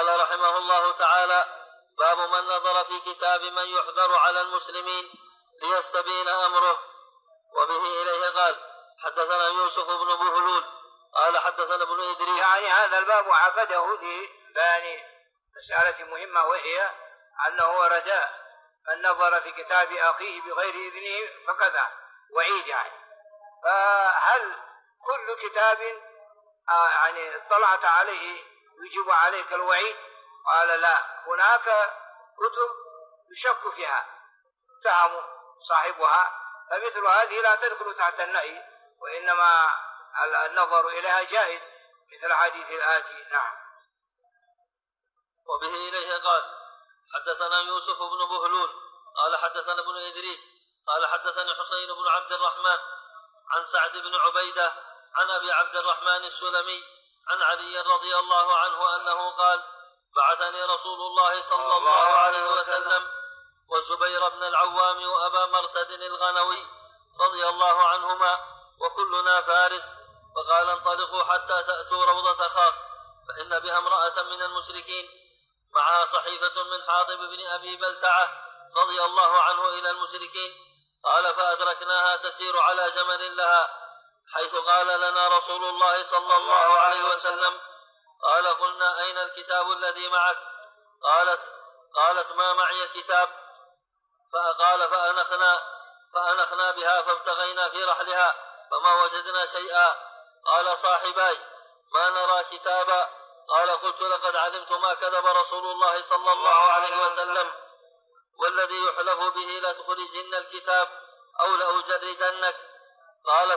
قال رحمه الله تعالى: باب من نظر في كتاب من يحضر على المسلمين ليستبين أمره. وبه إليه قال: حدثنا يوسف بن بهلول قال حدثنا ابن إدريس. يعني هذا الباب عقده لبيان مسألة مهمة، وهي أنه ورد من نظر في كتاب أخيه بغير إذنه فكذا وعيد. يعني فهل كل كتاب يعني اطلعت عليه يجب عليك الوعيد؟ قال لا، هناك كتب يشك فيها اتهم صاحبها، فمثل هذه لا تدخل تحت النهي، وإنما النظر إليها جائز مثل حديث الآتي. نعم. وبه إليه قال: حدثنا يوسف بن بهلول قال حدثنا ابن إدريس قال حدثني حسين بن عبد الرحمن عن سعد بن عبيدة عن أبي عبد الرحمن السلمي عن علي رضي الله عنه أنه قال: بعثني رسول الله صلى الله عليه وسلم والزبير بن العوام وأبا مرتد الغنوي رضي الله عنهما وكلنا فارس، فقال: انطلقوا حتى تأتوا روضة خاخ فإن بها امرأة من المشركين معها صحيفة من حاطب بن أبي بلتعة رضي الله عنه إلى المشركين. قال: فأدركناها تسير على جمل لها، حيث قال لنا رسول الله صلى الله عليه وسلم. قال: قلنا: أين الكتاب الذي معك؟ قالت: ما معي كتاب. فقال: فأنخنا بها فابتغينا في رحلها فما وجدنا شيئا. قال: صاحباي ما نرى كتابا. قال: قلت: لقد علمت ما كذب رسول الله صلى الله عليه وسلم، والذي يحلف به لتخرجن الكتاب أو لأجردنك. قال: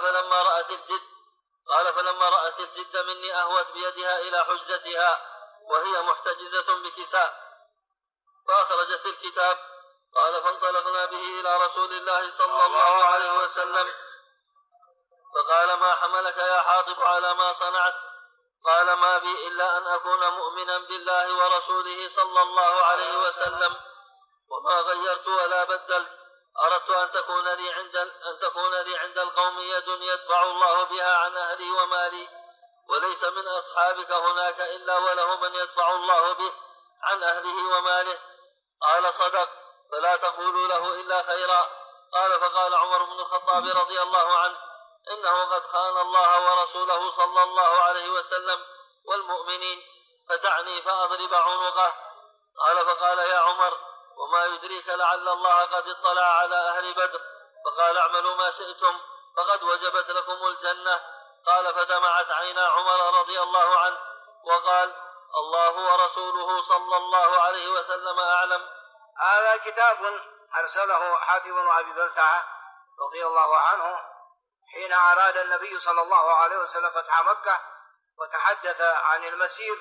فلما رأت الجد مني أهوت بيدها إلى حجتها وهي محتجزة بكساء فأخرجت الكتاب. قال: فانطلقنا به إلى رسول الله صلى الله عليه وسلم فقال: ما حملك يا حاطب على ما صنعت؟ قال: ما بي إلا أن أكون مؤمنا بالله ورسوله صلى الله عليه وسلم، وما غيرت ولا بدلت. أردت أن تكون لي عند القوم يد يدفع الله بها عن أهلي ومالي، وليس من أصحابك هناك إلا وله من يدفع الله به عن أهله وماله. قال: صدق، فلا تقولوا له إلا خيرا. قال: فقال عمر بن الخطاب رضي الله عنه: إنه قد خان الله ورسوله صلى الله عليه وسلم والمؤمنين، فدعني فأضرب عنقه. قال: فقال: يا عمر، وما يدريك لعل الله قد اطلع على أهل بدر. فقال: اعملوا ما شئتم فقد وجبت لكم الجنة. قال: فدمعت عينا عمر رضي الله عنه وقال: الله ورسوله صلى الله عليه وسلم أعلم. هذا كتاب أرسله حاتب بن أبي بلتعة رضي الله عنه حين أراد النبي صلى الله عليه وسلم فتح مكة وتحدث عن المسير،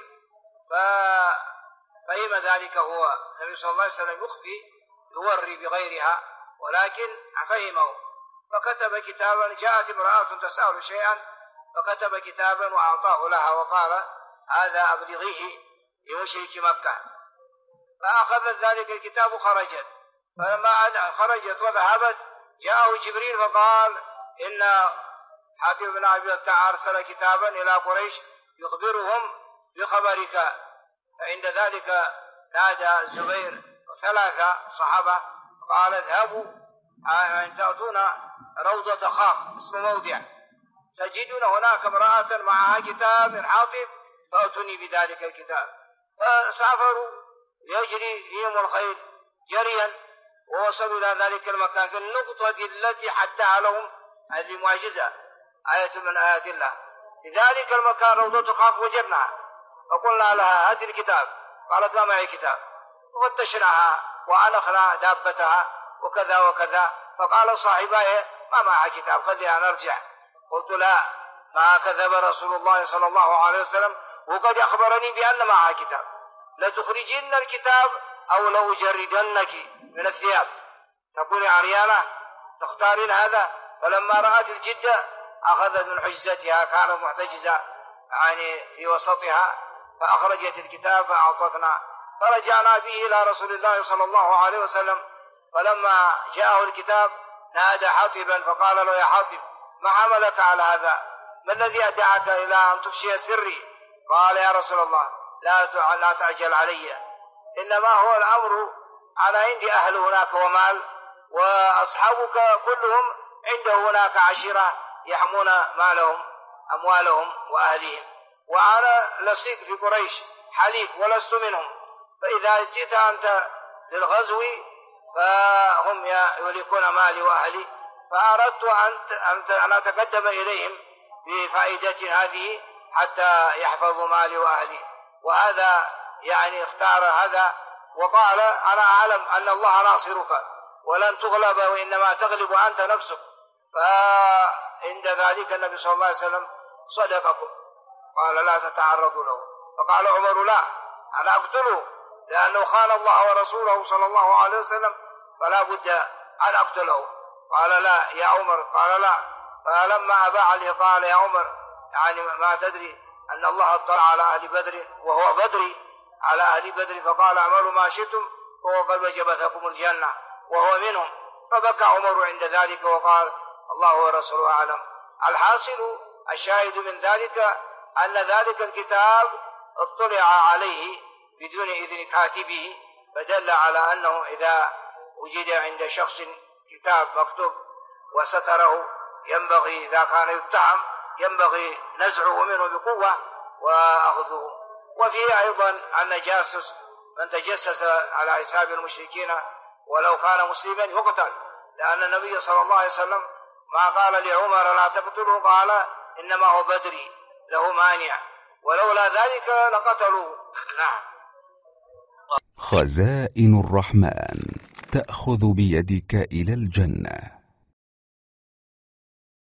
فهم ذلك هو النبي صلى الله عليه وسلم يخفي يوري بغيرها، ولكن فهمه فكتب كتابا. جاءت امرأة تسأل شيئا فكتب كتابا وأعطاه لها وقال: هذا أبلغيه لمشرك مكة. فأخذت ذلك الكتاب وخرجت، فلما خرجت وذهبت جاءه جبريل فقال: إن حاتب بن أبي بلتعة أرسل كتابا إلى قريش يخبرهم بخبرك. فعند ذلك نادى الزبير وثلاثة صحابة قال: اذهبوا أن تأتون روضة خاخ، اسم موضع، تجدون هناك امرأة معها كتاب من حاطب فأتوني بذلك الكتاب. فسافروا يجري فيهم الخيل جريا ووصلوا إلى ذلك المكان في النقطة التي حدها لهم هذه معجزة آية من آيات الله. في ذلك المكان روضة خاخ وجدناها فقلنا لها: هات الكتاب. قالت: ما معي كتاب. وفتشناها وأنخنا دابتها وكذا وكذا. فقال صاحباي: ما معها كتاب، خليها نرجع. قلت: لا، ما كذب رسول الله صلى الله عليه وسلم، وقد أخبرني بأن معها كتاب، لتخرجن الكتاب أو لأجردنك من الثياب، تكوني عريانة تختارين هذا. فلما رأت الجدة أخذت من حجزتها، كانت محتجزة يعني في وسطها، فأخرجت الكتاب فأعطتنا، فرجعنا به إلى رسول الله صلى الله عليه وسلم. فلما جاءه الكتاب نادى حاطبا فقال له: يا حاطب، ما حملك على هذا؟ ما الذي أدعاك إلى أن تفشي سري؟ قال: يا رسول الله، لا تعجل علي، إنما هو الأمر أنا عندي أهل هناك ومال، وأصحابك كلهم عنده هناك عشيرة يحمون مالهم أموالهم وأهلهم، وأنا لصيق في قريش حليف ولست منهم، فإذا جئت أنت للغزو فهم يملكون مالي وأهلي، فأردت أن أتقدم إليهم بفائدة هذه حتى يحفظوا مالي وأهلي. وهذا يعني اختار هذا وقال أنا أعلم أن الله ناصرك ولن تغلب وإنما تغلب أنت نفسك. فعند ذلك النبي صلى الله عليه وسلم صدقكم، قال لا تتعرضوا له. فقال عمر لا، أنا أقتله لأنه خان الله ورسوله صلى الله عليه وسلم فلا بد أن أقتله. قال لا يا عمر، قال لا. فلما أبى عليه قال يا عمر يعني ما تدري أن الله اطلع على أهل بدر وهو بدري على أهل بدر، فقال اعملوا ما شئتم فهو قد وجبت لكم الجنة وهو منهم. فبكى عمر عند ذلك وقال الله ورسوله أعلم. الحاصل الشاهد من ذلك أن ذلك الكتاب اطلع عليه بدون إذن كاتبه، فدل على أنه إذا وجد عند شخص كتاب مكتوب وستره ينبغي إذا كان يتهم ينبغي نزعه منه بقوة وأخذه. وفيه أيضا أن جاسس من تجسس على حساب المشركين ولو كان مسلما يقتل، لأن النبي صلى الله عليه وسلم ما قال لعمر لا تقتله قال إنما هو بدري له مانع، ولولا ذلك لقتلوه. نعم. خزائن الرحمن تأخذ بيدك إلى الجنة.